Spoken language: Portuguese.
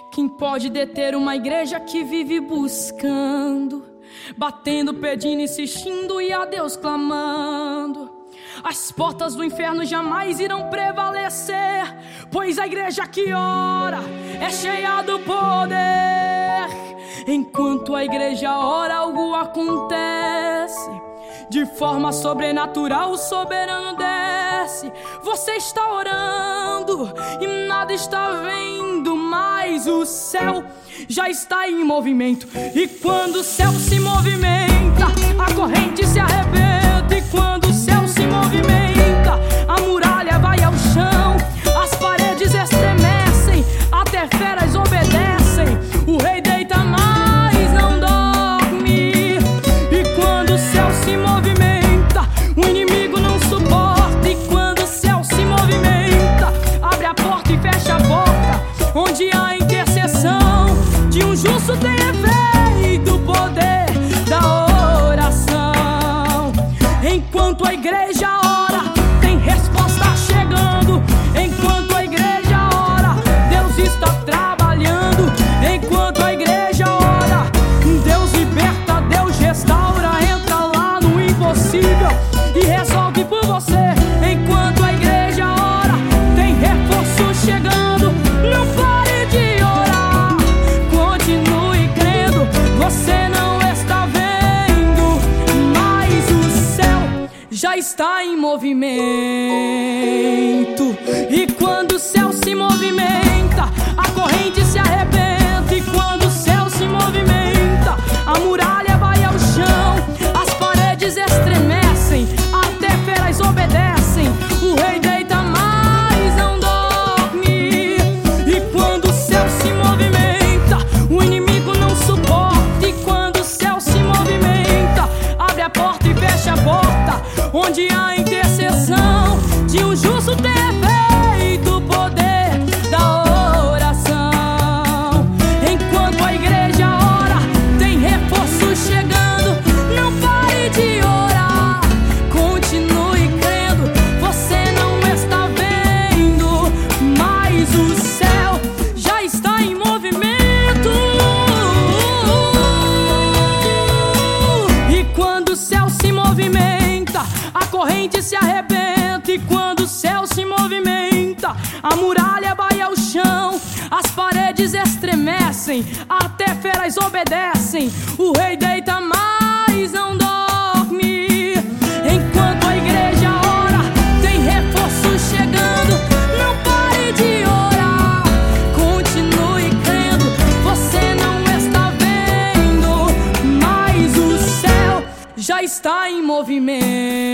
Quem pode deter uma igreja que vive buscando, batendo, pedindo, insistindo e a Deus clamando? As portas do inferno jamais irão prevalecer, pois a igreja que ora é cheia do poder. Enquanto a igreja ora, algo acontece. De forma sobrenatural, o soberano desce. Você está orando e nada está vendo, mas o céu já está em movimento. E quando o céu se movimenta, a corrente se arrebenta. E quando o céu se movimenta, a muralha vai ao chão, as paredes estremecem, até feras obedecem. O rei deita mais, não dorme. E quando o céu se movimenta, o inimigo não suporta. E quando o céu se movimenta, abre a porta e fecha a porta. Onde há intercessão de um justo tem efeito, o poder da oração. Enquanto a igreja ora, tem resposta chegando. Enquanto a igreja ora, Deus está trabalhando. Enquanto a igreja ora, Deus liberta, Deus restaura. Entra lá no impossível e resolve por você. Enquanto a igreja ora, tem reforço chegando. Não pare de orar, continue crendo. Você não está vendo, mas o céu já está em movimento. E quando o céu se movimenta, a corrente se arrebenta. E quando o céu se movimenta, a muralha vai ao chão, as paredes estremecem, até feras obedecem. O rei deita mais, não dorme. E quando o céu se movimenta, o inimigo não suporta. E quando o céu se movimenta, abre a porta e fecha a porta. Onde há intercessão de um justo tem efeito, o poder da oração. Enquanto a igreja ora, tem reforço chegando. Não pare de orar, continue crendo. Você não está vendo, mas o céu já está em movimento. E quando o céu se movimenta, a corrente se arrebenta. E quando o céu se movimenta, a muralha vai ao chão, as paredes estremecem, até feras obedecem. O rei deita mais, não dorme. Enquanto a igreja ora, tem reforço chegando. Não pare de orar, continue crendo. Você não está vendo, mas o céu já está em movimento.